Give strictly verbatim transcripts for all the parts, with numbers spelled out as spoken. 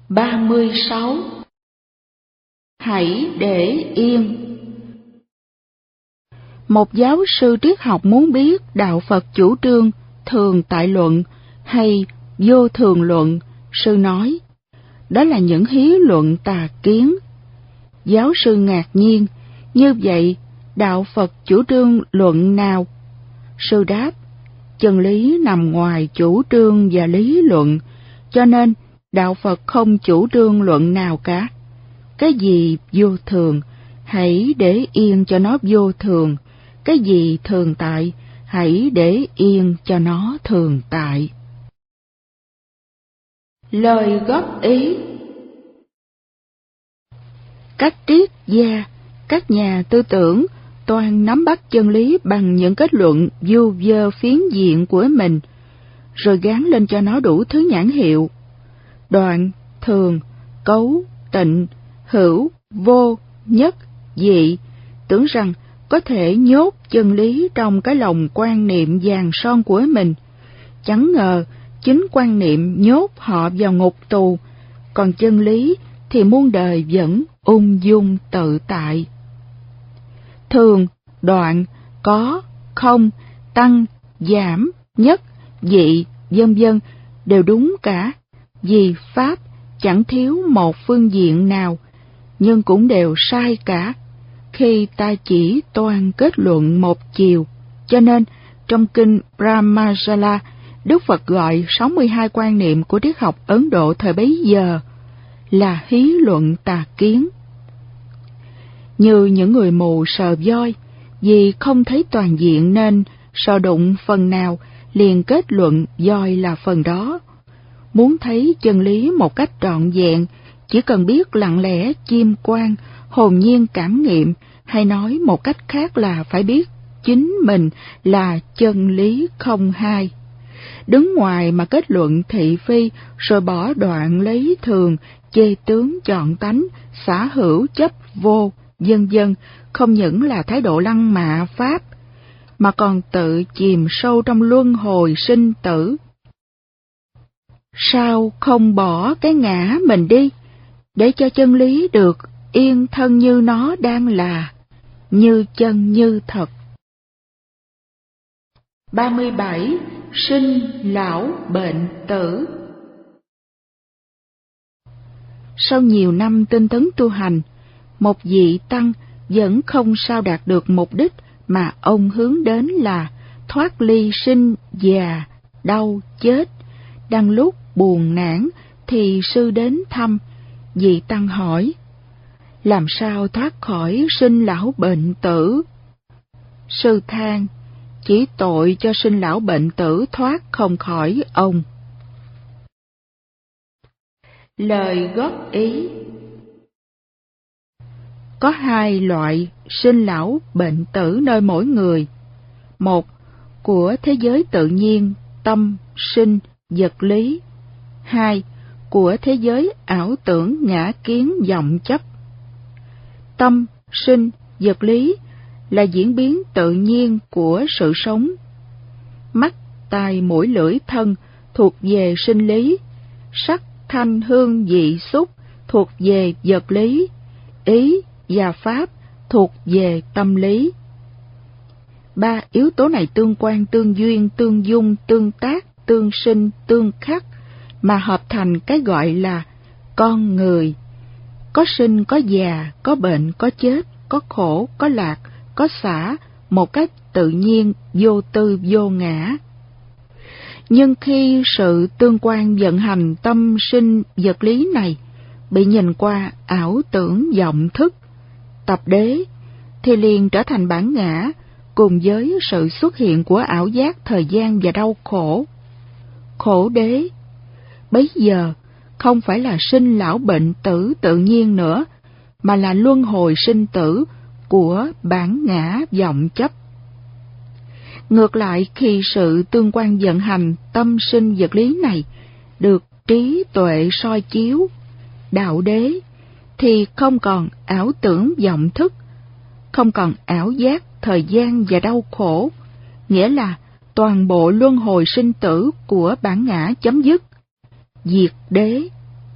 ba mươi sáu. Hãy để yên. Một giáo sư triết học muốn biết đạo Phật chủ trương thường tại luận hay vô thường luận, sư nói, đó là những hí luận tà kiến. Giáo sư ngạc nhiên, như vậy đạo Phật chủ trương luận nào? Sư đáp, chân lý nằm ngoài chủ trương và lý luận, cho nên đạo Phật không chủ trương luận nào cả. Cái gì vô thường, hãy để yên cho nó vô thường. Cái gì thường tại, hãy để yên cho nó thường tại. Lời góp ý. Các triết gia, các nhà tư tưởng toàn nắm bắt chân lý bằng những kết luận vu vơ phiến diện của mình, rồi gán lên cho nó đủ thứ nhãn hiệu. Đoạn, thường, cấu, tịnh, hữu, vô, nhất, dị, tưởng rằng có thể nhốt chân lý trong cái lòng quan niệm vàng son của mình. Chẳng ngờ chính quan niệm nhốt họ vào ngục tù, còn chân lý thì muôn đời vẫn ung dung tự tại. Thường, đoạn, có, không, tăng, giảm, nhất, dị, vân vân đều đúng cả, vì pháp chẳng thiếu một phương diện nào, nhưng cũng đều sai cả, khi ta chỉ toan kết luận một chiều. Cho nên trong kinh Brahmajala, Đức Phật gọi sáu mươi hai quan niệm của triết học Ấn Độ thời bấy giờ là hí luận tà kiến. Như những người mù sờ voi, vì không thấy toàn diện nên sờ đụng phần nào liền kết luận voi là phần đó. Muốn thấy chân lý một cách trọn vẹn, chỉ cần biết lặng lẽ chiêm quan, hồn nhiên cảm nghiệm, hay nói một cách khác là phải biết chính mình là chân lý không hai. Đứng ngoài mà kết luận thị phi, rồi bỏ đoạn lấy thường, chê tướng chọn tánh, xả hữu chấp vô, vân vân, không những là thái độ lăng mạ pháp, mà còn tự chìm sâu trong luân hồi sinh tử. Sao không bỏ cái ngã mình đi, để cho chân lý được yên thân như nó đang là, như chân như thật. ba mươi bảy. Sinh, lão, bệnh, tử. Sau nhiều năm tinh tấn tu hành, một vị tăng vẫn không sao đạt được mục đích mà ông hướng đến là thoát ly sinh, già, đau, chết. Đang lúc buồn nản thì sư đến thăm. Vị tăng hỏi, làm sao thoát khỏi sinh lão bệnh tử? Sư than, chỉ tội cho sinh lão bệnh tử thoát không khỏi ông. Lời góp ý. Có hai loại sinh lão bệnh tử nơi mỗi người. Một, của thế giới tự nhiên, tâm, sinh, vật lý. Hai, của thế giới ảo tưởng, ngã kiến, vọng chấp. Tâm, sinh, vật lý là diễn biến tự nhiên của sự sống. Mắt, tai, mũi, lưỡi, thân thuộc về sinh lý. Sắc, thanh, hương, vị, xúc thuộc về vật lý. Ý và pháp thuộc về tâm lý. Ba yếu tố này tương quan, tương duyên, tương dung, tương tác, tương sinh, tương khắc, mà hợp thành cái gọi là con người. Có sinh, có già, có bệnh, có chết, có khổ, có lạc, có xả, một cách tự nhiên, vô tư, vô ngã. Nhưng khi sự tương quan vận hành tâm sinh vật lý này bị nhìn qua ảo tưởng vọng thức, tập đế, thì liền trở thành bản ngã, cùng với sự xuất hiện của ảo giác thời gian và đau khổ. Khổ đế bấy giờ không phải là sinh lão bệnh tử tự nhiên nữa, mà là luân hồi sinh tử của bản ngã vọng chấp. Ngược lại, khi sự tương quan vận hành tâm sinh vật lý này được trí tuệ soi chiếu, đạo đế, thì không còn ảo tưởng vọng thức, không còn ảo giác thời gian và đau khổ, nghĩa là toàn bộ luân hồi sinh tử của bản ngã chấm dứt, diệt đế.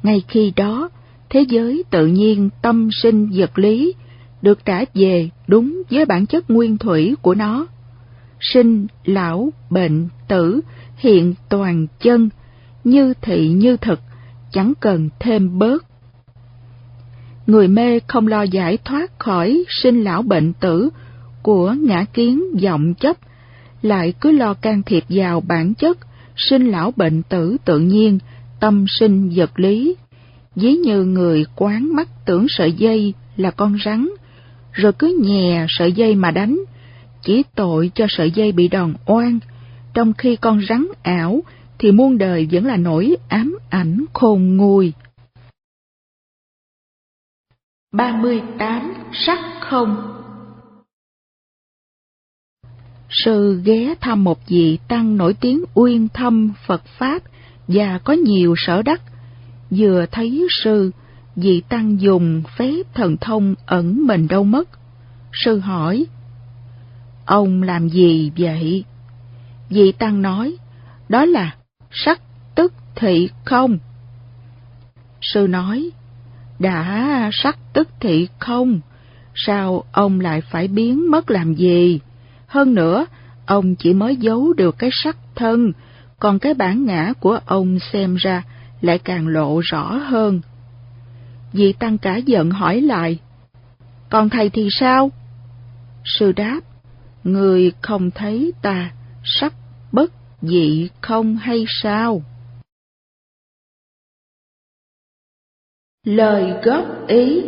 Ngay khi đó, thế giới tự nhiên tâm sinh vật lý được trả về đúng với bản chất nguyên thủy của nó. Sinh, lão, bệnh, tử hiện toàn chân, như thị như thực, chẳng cần thêm bớt. Người mê không lo giải thoát khỏi sinh lão bệnh tử của ngã kiến vọng chấp, lại cứ lo can thiệp vào bản chất sinh lão bệnh tử tự nhiên, tâm sinh vật lý. Ví như người quán mắt tưởng sợi dây là con rắn, rồi cứ nhè sợi dây mà đánh, chỉ tội cho sợi dây bị đòn oan, trong khi con rắn ảo thì muôn đời vẫn là nỗi ám ảnh khôn nguôi. ba mươi tám. Sắc không. Sư ghé thăm một vị tăng nổi tiếng uyên thâm Phật Pháp và có nhiều sở đắc. Vừa thấy sư, vị tăng dùng phép thần thông ẩn mình đâu mất. Sư hỏi, ông làm gì vậy? Vị tăng nói, đó là sắc tức thị không. Sư nói, đã sắc tức thị không, sao ông lại phải biến mất làm gì? Hơn nữa, ông chỉ mới giấu được cái sắc thân, còn cái bản ngã của ông xem ra lại càng lộ rõ hơn. Vị tăng cả giận hỏi lại, còn thầy thì sao? Sư đáp, người không thấy ta sắc bất dị không hay sao? Lời góp ý.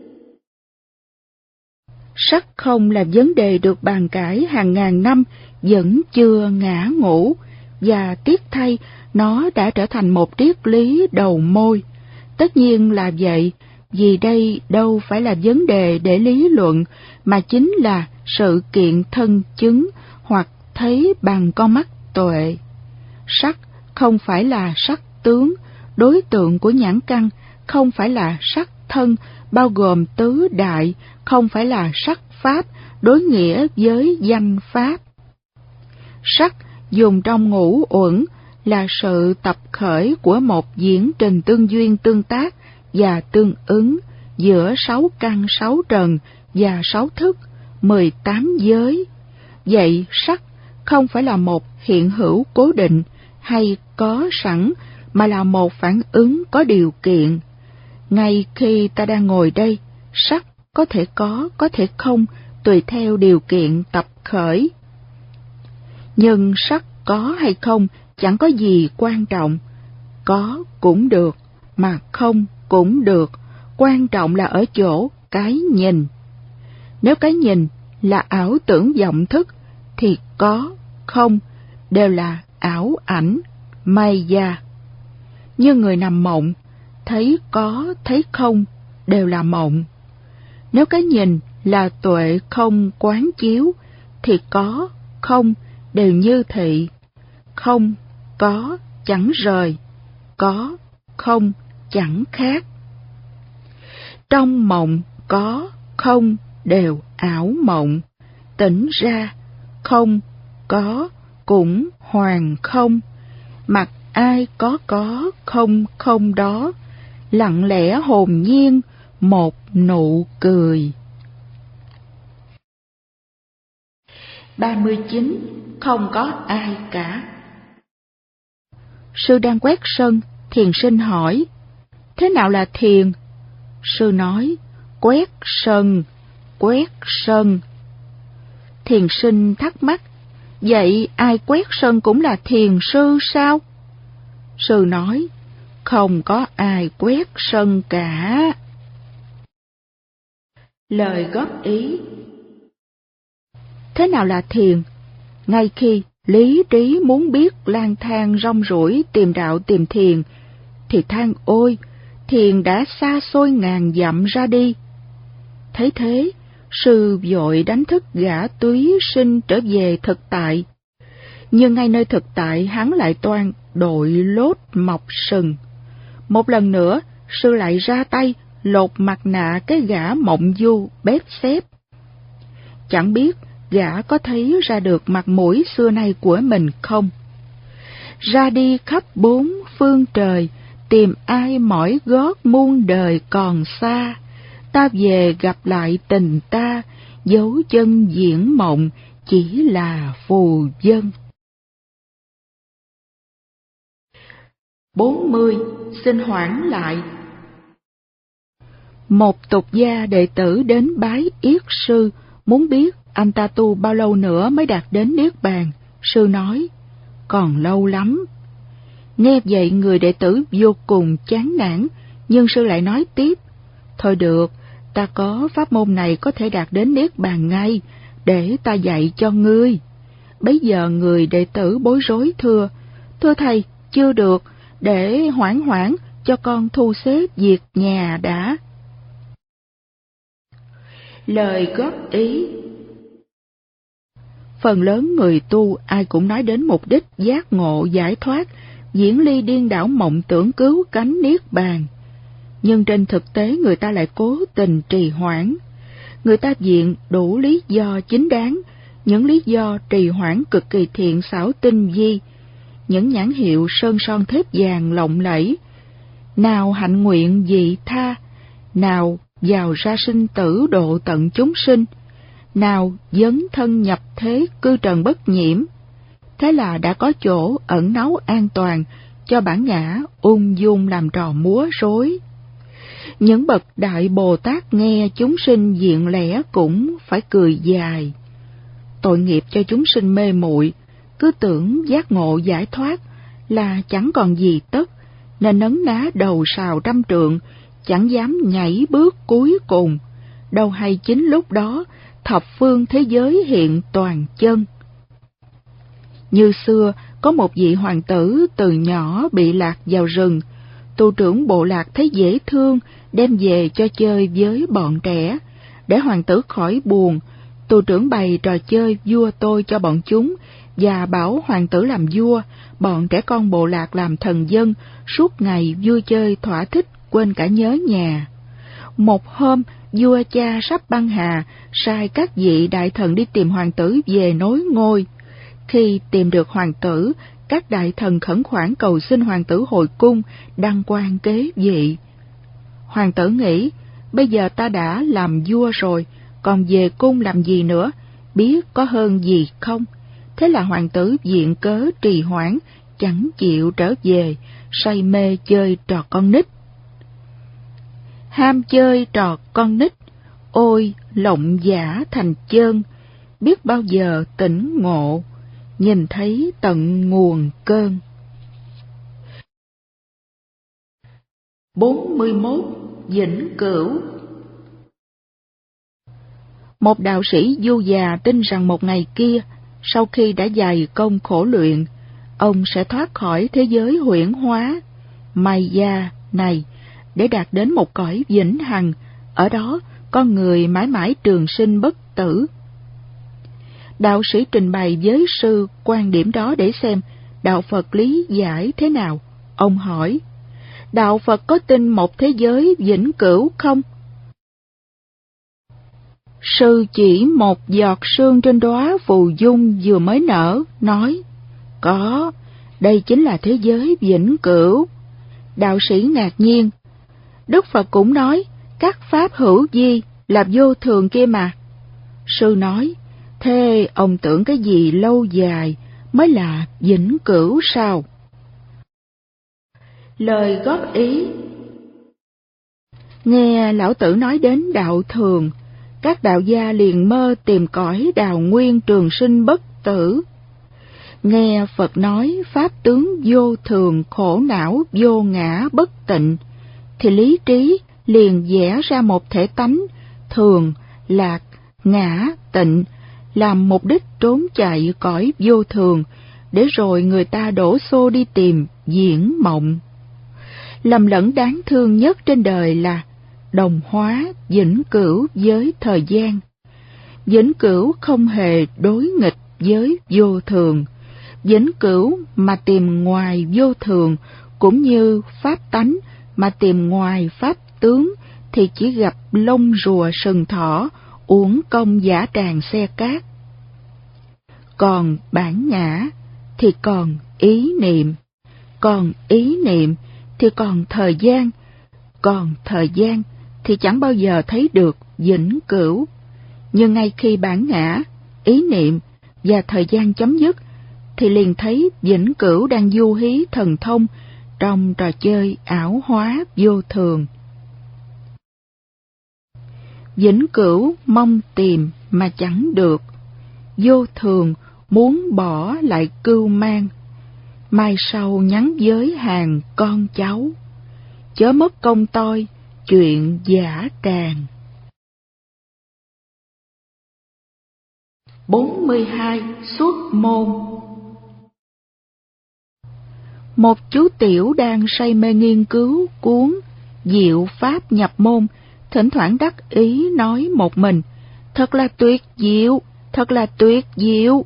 Sắc không là vấn đề được bàn cãi hàng ngàn năm vẫn chưa ngã ngũ, và tiếc thay nó đã trở thành một triết lý đầu môi. Tất nhiên là vậy, vì đây đâu phải là vấn đề để lý luận, mà chính là sự kiện thân chứng hoặc thấy bằng con mắt tuệ. Sắc không phải là sắc tướng, đối tượng của nhãn căn, không phải là sắc thân, bao gồm tứ đại, không phải là sắc pháp, đối nghĩa với danh pháp. Sắc dùng trong ngũ uẩn là sự tập khởi của một diễn trình tương duyên tương tác và tương ứng giữa sáu căn sáu trần và sáu thức, mười tám giới. Vậy sắc không phải là một hiện hữu cố định hay có sẵn, mà là một phản ứng có điều kiện. Ngay khi ta đang ngồi đây, sắc có thể có, có thể không, tùy theo điều kiện tập khởi. Nhưng sắc có hay không chẳng có gì quan trọng. Có cũng được, mà không cũng được, quan trọng là ở chỗ cái nhìn. Nếu cái nhìn là ảo tưởng vọng thức, thì có, không đều là ảo ảnh, maya. Như người nằm mộng, thấy có, thấy không đều là mộng. Nếu cái nhìn là tuệ không quán chiếu, thì có, không đều như thị. Không, có, chẳng rời. Có, không, chẳng khác. Trong mộng, có, không đều ảo mộng. Tỉnh ra, không, có, cũng hoàn không. Mặc ai có có, không không đó, lặng lẽ hồn nhiên, một nụ cười. ba mươi chín. Không có ai cả. Sư đang quét sân, thiền sinh hỏi, thế nào là thiền? Sư nói, quét sân, quét sân. Thiền sinh thắc mắc, vậy ai quét sân cũng là thiền sư sao? Sư nói, không có ai quét sân cả. Lời góp ý. Thế nào là thiền? Ngay khi lý trí muốn biết lang thang rong ruổi tìm đạo tìm thiền, thì than ôi, thiền đã xa xôi ngàn dặm ra đi. Thấy thế, sư vội đánh thức gã túy sinh trở về thực tại. Nhưng ngay nơi thực tại hắn lại toan đội lốt mọc sừng. Một lần nữa, sư lại ra tay lột mặt nạ cái gã mộng du bếp xếp. Chẳng biết gã có thấy ra được mặt mũi xưa nay của mình không? Ra đi khắp bốn phương trời, tìm ai mỏi gót muôn đời còn xa. Ta về gặp lại tình ta, dấu chân diễn mộng chỉ là phù vân. bốn mươi. Xin hoãn lại. Một tục gia đệ tử đến bái Yết sư, muốn biết anh ta tu bao lâu nữa mới đạt đến Niết Bàn. Sư nói, còn lâu lắm. Nghe vậy người đệ tử vô cùng chán nản, nhưng sư lại nói tiếp, thôi được, ta có pháp môn này có thể đạt đến Niết Bàn ngay, để ta dạy cho ngươi. Bấy giờ người đệ tử bối rối thưa, thưa thầy, chưa được, để hoãn hoãn cho con thu xếp việc nhà đã. Lời góp ý. Phần lớn người tu ai cũng nói đến mục đích giác ngộ giải thoát, diễn ly điên đảo mộng tưởng cứu cánh Niết Bàn. Nhưng trên thực tế người ta lại cố tình trì hoãn. Người ta viện đủ lý do chính đáng, những lý do trì hoãn cực kỳ thiện xảo tinh vi, những nhãn hiệu sơn son thép vàng lộng lẫy, nào hạnh nguyện vị tha, nào vào ra sinh tử độ tận chúng sinh, nào dấn thân nhập thế cư trần bất nhiễm. Thế là đã có chỗ ẩn náu an toàn cho bản ngã ung dung làm trò múa rối. Những bậc đại Bồ Tát nghe chúng sinh diện lẽ cũng phải cười dài. Tội nghiệp cho chúng sinh mê muội, cứ tưởng giác ngộ giải thoát là chẳng còn gì tất, nên nấn ná đầu sào trăm trượng, chẳng dám nhảy bước cuối cùng. Đâu hay chính lúc đó thập phương thế giới hiện toàn chân. Như xưa có một vị hoàng tử từ nhỏ bị lạc vào rừng, tu trưởng bộ lạc thấy dễ thương, đem về cho chơi với bọn trẻ. Để hoàng tử khỏi buồn, tu trưởng bày trò chơi vua tôi cho bọn chúng và bảo hoàng tử làm vua, bọn trẻ con bộ lạc làm thần dân, suốt ngày vui chơi thỏa thích, quên cả nhớ nhà. Một hôm, vua cha sắp băng hà, sai các vị đại thần đi tìm hoàng tử về nối ngôi. Khi tìm được hoàng tử, các đại thần khẩn khoản cầu xin hoàng tử hồi cung, đăng quang kế vị. Hoàng tử nghĩ, bây giờ ta đã làm vua rồi, còn về cung làm gì nữa, biết có hơn gì không? Thế là hoàng tử viện cớ trì hoãn, chẳng chịu trở về, say mê chơi trò con nít. Ham chơi trò con nít, ôi lộng giả thành chơn, biết bao giờ tỉnh ngộ, nhìn thấy tận nguồn cơn. bốn mươi mốt. Vĩnh cửu. Một đạo sĩ du già tin rằng một ngày kia, sau khi đã dày công khổ luyện, ông sẽ thoát khỏi thế giới huyễn hóa Maya này để đạt đến một cõi vĩnh hằng, ở đó con người mãi mãi trường sinh bất tử. Đạo sĩ trình bày với sư quan điểm đó để xem đạo Phật lý giải thế nào. Ông hỏi, đạo Phật có tin một thế giới vĩnh cửu không? Sư chỉ một giọt sương trên đóa phù dung vừa mới nở, nói, có, đây chính là thế giới vĩnh cửu. Đạo sĩ ngạc nhiên, Đức Phật cũng nói, các pháp hữu vi là vô thường kia mà. Sư nói, thế ông tưởng cái gì lâu dài mới là vĩnh cửu sao? Lời góp ý. Nghe lão tử nói đến đạo thường, các đạo gia liền mơ tìm cõi đào nguyên trường sinh bất tử. Nghe Phật nói pháp tướng vô thường, khổ não, vô ngã, bất tịnh, thì lý trí liền vẽ ra một thể tánh thường, lạc, ngã, tịnh, làm mục đích trốn chạy cõi vô thường, để rồi người ta đổ xô đi tìm diễn mộng. Lầm lẫn đáng thương nhất trên đời là đồng hóa vĩnh cửu với thời gian. Vĩnh cửu không hề đối nghịch với vô thường. Vĩnh cửu mà tìm ngoài vô thường, cũng như pháp tánh mà tìm ngoài pháp tướng, thì chỉ gặp lông rùa sừng thỏ, uổng công giả tràng xe cát. Còn bản ngã thì còn ý niệm, còn ý niệm thì còn thời gian, còn thời gian thì chẳng bao giờ thấy được vĩnh cửu. Nhưng ngay khi bản ngã, ý niệm và thời gian chấm dứt, thì liền thấy vĩnh cửu đang du hí thần thông trong trò chơi ảo hóa vô thường. Vĩnh cửu mong tìm mà chẳng được, vô thường muốn bỏ lại cưu mang. Mai sau nhắn với hàng con cháu, chớ mất công tôi chuyện giả tràng. bốn mươi hai. Xuất môn. Một chú tiểu đang say mê nghiên cứu cuốn Diệu Pháp nhập môn, thỉnh thoảng đắc ý nói một mình: thật là tuyệt diệu, thật là tuyệt diệu.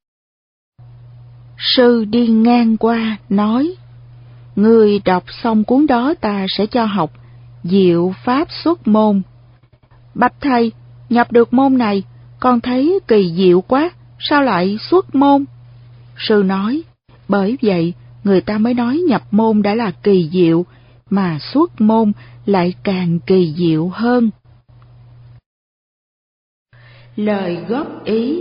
Sư đi ngang qua nói: người đọc xong cuốn đó ta sẽ cho học Diệu Pháp xuất môn. Bạch thầy, nhập được môn này con thấy kỳ diệu quá, sao lại xuất môn? Sư nói: bởi vậy người ta mới nói nhập môn đã là kỳ diệu, mà xuất môn lại càng kỳ diệu hơn. Lời góp ý.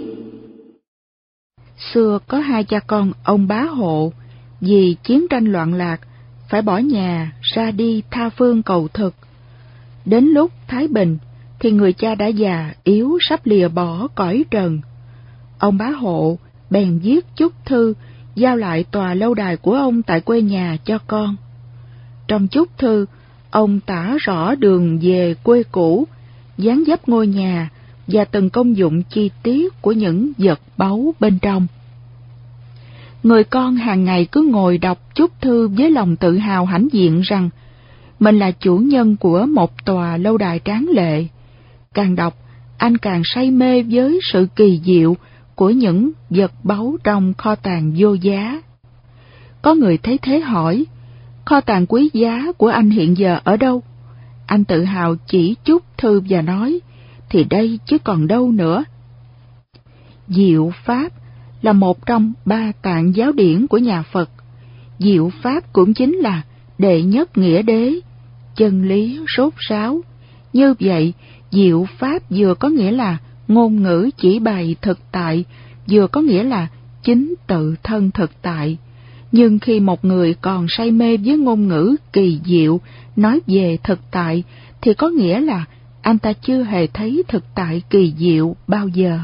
Xưa có hai cha con ông Bá Hộ, vì chiến tranh loạn lạc, phải bỏ nhà ra đi tha phương cầu thực. Đến lúc thái bình, thì người cha đã già yếu sắp lìa bỏ cõi trần. Ông Bá Hộ bèn viết chúc thư giao lại tòa lâu đài của ông tại quê nhà cho con. Trong chúc thư, ông tả rõ đường về quê cũ, dáng dấp ngôi nhà và từng công dụng chi tiết của những vật báu bên trong. Người con hàng ngày cứ ngồi đọc chúc thư với lòng tự hào hãnh diện rằng mình là chủ nhân của một tòa lâu đài tráng lệ. Càng đọc, anh càng say mê với sự kỳ diệu của những vật báu trong kho tàng vô giá. Có người thấy thế hỏi: kho tàng quý giá của anh hiện giờ ở đâu? Anh tự hào chỉ chúc thư và nói: thì đây chứ còn đâu nữa. Diệu Pháp là một trong ba tạng giáo điển của nhà Phật. Diệu Pháp cũng chính là đệ nhất nghĩa đế, chân lý sốt ráo. Như vậy, Diệu Pháp vừa có nghĩa là ngôn ngữ chỉ bày thực tại, vừa có nghĩa là chính tự thân thực tại. Nhưng khi một người còn say mê với ngôn ngữ kỳ diệu nói về thực tại, thì có nghĩa là anh ta chưa hề thấy thực tại kỳ diệu bao giờ.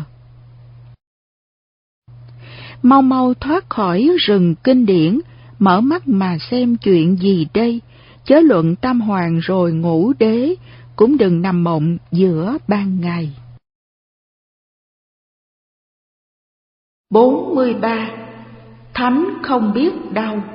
Mau mau thoát khỏi rừng kinh điển, mở mắt mà xem chuyện gì đây, chớ luận tam hoàng rồi ngủ đế, cũng đừng nằm mộng giữa ban ngày. bốn mươi ba. Thánh không biết đau.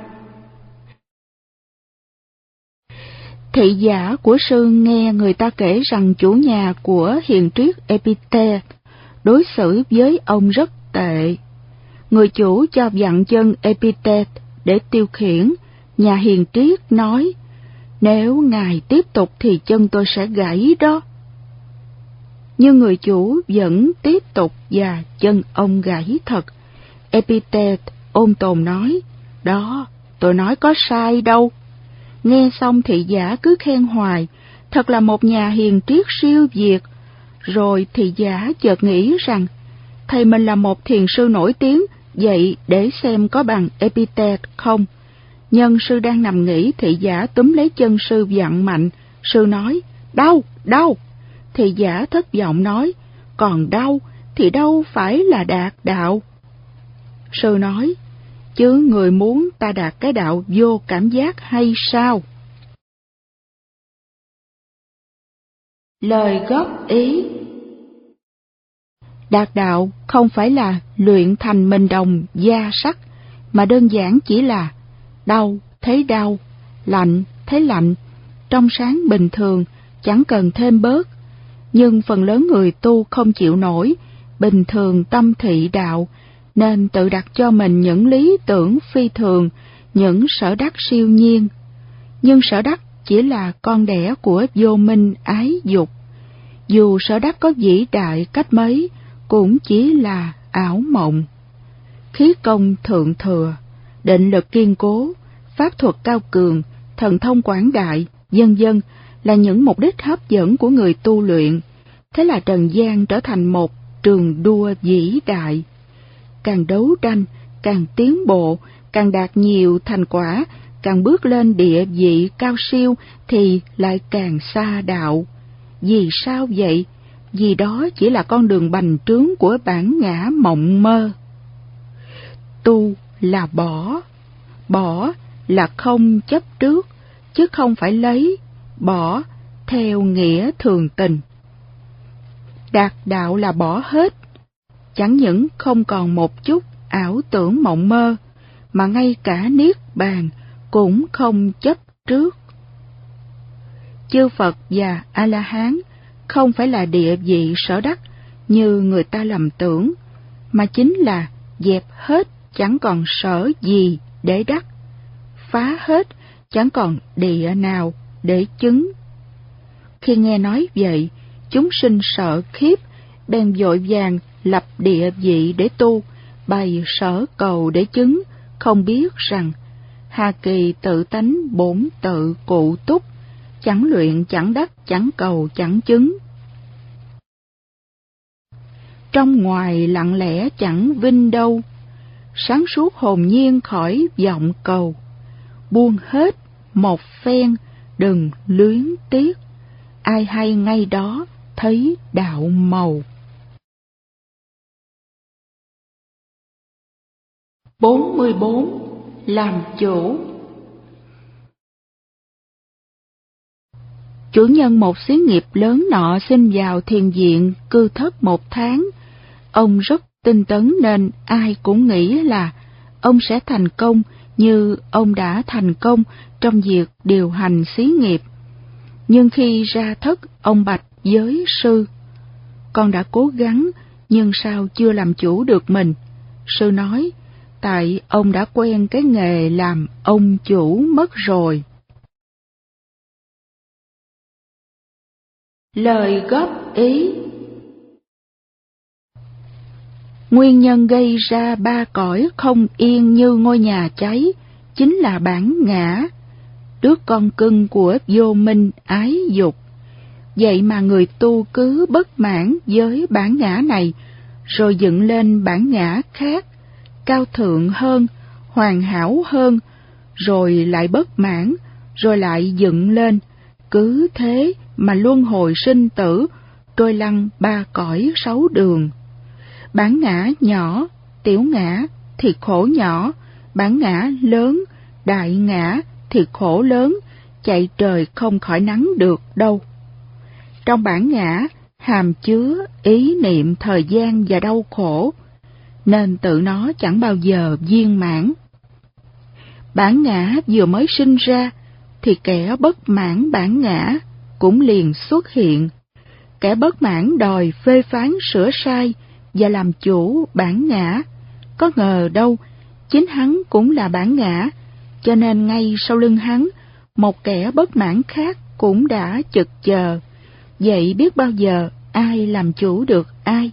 Thị giả của sư nghe người ta kể rằng chủ nhà của hiền triết Epictet đối xử với ông rất tệ. Người chủ cho vặn chân Epictet để tiêu khiển. Nhà hiền triết nói: nếu ngài tiếp tục thì chân tôi sẽ gãy đó. Nhưng người chủ vẫn tiếp tục và chân ông gãy thật. Epictet ôn tồn nói: đó, tôi nói có sai đâu. Nghe xong thị giả cứ khen hoài, thật là một nhà hiền triết siêu việt. Rồi thị giả chợt nghĩ rằng thầy mình là một thiền sư nổi tiếng, vậy để xem có bằng Epictet không. Nhân sư đang nằm nghỉ, thị giả túm lấy chân sư vặn mạnh. Sư nói: đau, đau. Thị giả thất vọng nói: còn đau thì đâu phải là đạt đạo. Sư nói: chứ người muốn ta đạt cái đạo vô cảm giác hay sao? Lời góp ý. Đạt đạo không phải là luyện thành mình đồng da sắt, mà đơn giản chỉ là đau thấy đau, lạnh thấy lạnh, trong sáng bình thường, chẳng cần thêm bớt. Nhưng phần lớn người tu không chịu nổi bình thường tâm thị đạo, nên tự đặt cho mình những lý tưởng phi thường, những sở đắc siêu nhiên. Nhưng sở đắc chỉ là con đẻ của vô minh ái dục. Dù sở đắc có vĩ đại cách mấy, cũng chỉ là ảo mộng. Khí công thượng thừa, định lực kiên cố, pháp thuật cao cường thần thông quảng đại, vân vân là những mục đích hấp dẫn của người tu luyện. Thế là trần gian trở thành một trường đua vĩ đại. Càng đấu tranh, càng tiến bộ, càng đạt nhiều thành quả, càng bước lên địa vị cao siêu thì lại càng xa đạo. Vì sao vậy? Vì đó chỉ là con đường bành trướng của bản ngã mộng mơ. Tu là bỏ, bỏ là không chấp trước, chứ không phải lấy, bỏ theo nghĩa thường tình. Đạt đạo là bỏ hết, chẳng những không còn một chút ảo tưởng mộng mơ, mà ngay cả niết bàn cũng không chấp trước. Chư Phật và A-la-hán không phải là địa vị sở đắc như người ta lầm tưởng, mà chính là dẹp hết chẳng còn sở gì để đắc, phá hết chẳng còn địa nào để chứng. Khi nghe nói vậy, chúng sinh sợ khiếp, bèn vội vàng lập địa vị để tu, bày sở cầu để chứng, không biết rằng hà kỳ tự tánh bổn tự cụ túc, chẳng luyện chẳng đắc, chẳng cầu chẳng chứng. Trong ngoài lặng lẽ chẳng vinh đâu, sáng suốt hồn nhiên khỏi vọng cầu, buông hết một phen đừng luyến tiếc, ai hay ngay đó thấy đạo màu. bốn mươi bốn. Làm chủ. Chủ nhân một xí nghiệp lớn nọ xin vào thiền viện cư thất một tháng. Ông rất tinh tấn nên ai cũng nghĩ là ông sẽ thành công như ông đã thành công trong việc điều hành xí nghiệp. Nhưng khi ra thất, ông bạch với sư: con đã cố gắng, nhưng sao chưa làm chủ được mình? Sư nói: tại ông đã quen cái nghề làm ông chủ mất rồi. Lời góp ý. Nguyên nhân gây ra ba cõi không yên như ngôi nhà cháy chính là bản ngã, đứa con cưng của vô minh ái dục. Vậy mà người tu cứ bất mãn với bản ngã này, rồi dựng lên bản ngã khác, cao thượng hơn, hoàn hảo hơn, rồi lại bất mãn, rồi lại dựng lên, cứ thế mà luân hồi sinh tử, trôi lăn ba cõi sáu đường. Bản ngã nhỏ, tiểu ngã thì khổ nhỏ, bản ngã lớn, đại ngã thì khổ lớn, chạy trời không khỏi nắng được đâu. Trong bản ngã hàm chứa ý niệm thời gian và đau khổ, nên tự nó chẳng bao giờ viên mãn. Bản ngã vừa mới sinh ra, thì kẻ bất mãn bản ngã cũng liền xuất hiện. Kẻ bất mãn đòi phê phán sửa sai và làm chủ bản ngã. Có ngờ đâu, chính hắn cũng là bản ngã, cho nên ngay sau lưng hắn, một kẻ bất mãn khác cũng đã chực chờ. Vậy biết bao giờ ai làm chủ được ai?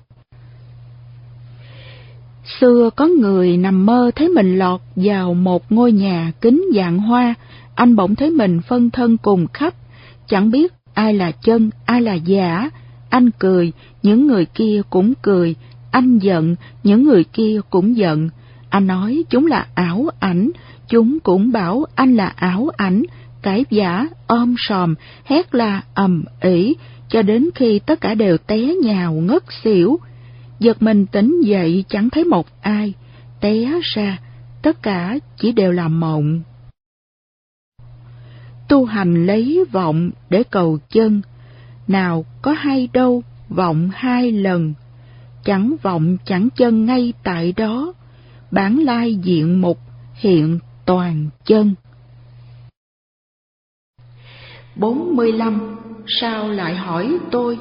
Xưa có người nằm mơ thấy mình lọt vào một ngôi nhà kính vạn hoa, anh bỗng thấy mình phân thân cùng khắp, chẳng biết ai là chân, ai là giả. Anh cười, những người kia cũng cười, anh giận, những người kia cũng giận. Anh nói chúng là ảo ảnh, chúng cũng bảo anh là ảo ảnh, cãi vã, ôm sòm, hét la ầm ĩ, cho đến khi tất cả đều té nhào ngất xỉu. Giật mình tỉnh dậy chẳng thấy một ai, té ra tất cả chỉ đều là mộng. Tu hành lấy vọng để cầu chân, nào có hay đâu vọng hai lần, chẳng vọng chẳng chân ngay tại đó, bản lai diện mục hiện toàn chân. bốn mươi lăm. Sao lại hỏi tôi?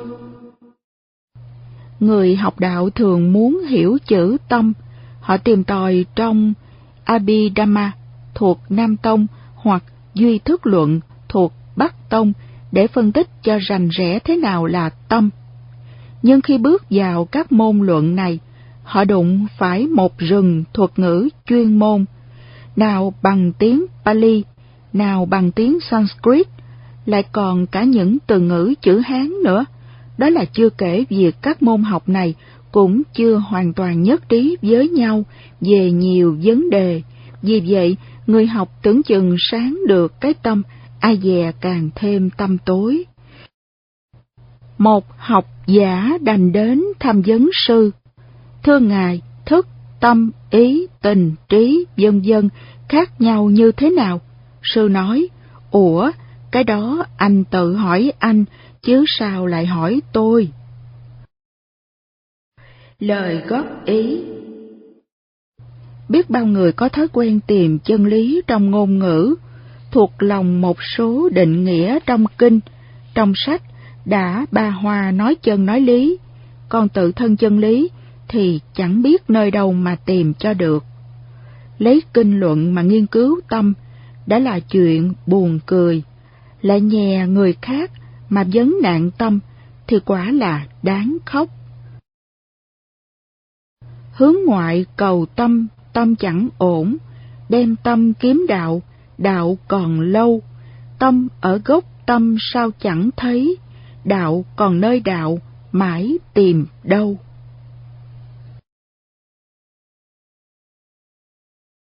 Người học đạo thường muốn hiểu chữ tâm, họ tìm tòi trong Abhidhamma thuộc Nam Tông hoặc Duy Thức Luận thuộc Bắc Tông để phân tích cho rành rẽ thế nào là tâm. Nhưng khi bước vào các môn luận này, họ đụng phải một rừng thuật ngữ chuyên môn, nào bằng tiếng Pali, nào bằng tiếng Sanskrit, lại còn cả những từ ngữ chữ Hán nữa. Đó là chưa kể việc các môn học này cũng chưa hoàn toàn nhất trí với nhau về nhiều vấn đề. Vì vậy, người học tưởng chừng sáng được cái tâm, ai dè càng thêm tăm tối. Một học giả đành đến tham vấn sư. Thưa ngài, thức, tâm, ý, tình, trí, vân vân khác nhau như thế nào? Sư nói, ủa, cái đó anh tự hỏi anh, chứ sao lại hỏi tôi? Lời góp ý. Biết bao người có thói quen tìm chân lý trong ngôn ngữ, thuộc lòng một số định nghĩa trong kinh, trong sách đã ba hoa nói chân nói lý, còn tự thân chân lý thì chẳng biết nơi đâu mà tìm cho được. Lấy kinh luận mà nghiên cứu tâm đã là chuyện buồn cười, lại nhè người khác mà vấn nạn tâm thì quả là đáng khóc. Hướng ngoại cầu tâm, tâm chẳng ổn, đem tâm kiếm đạo, đạo còn lâu. Tâm ở gốc tâm sao chẳng thấy, đạo còn nơi đạo, mãi tìm đâu.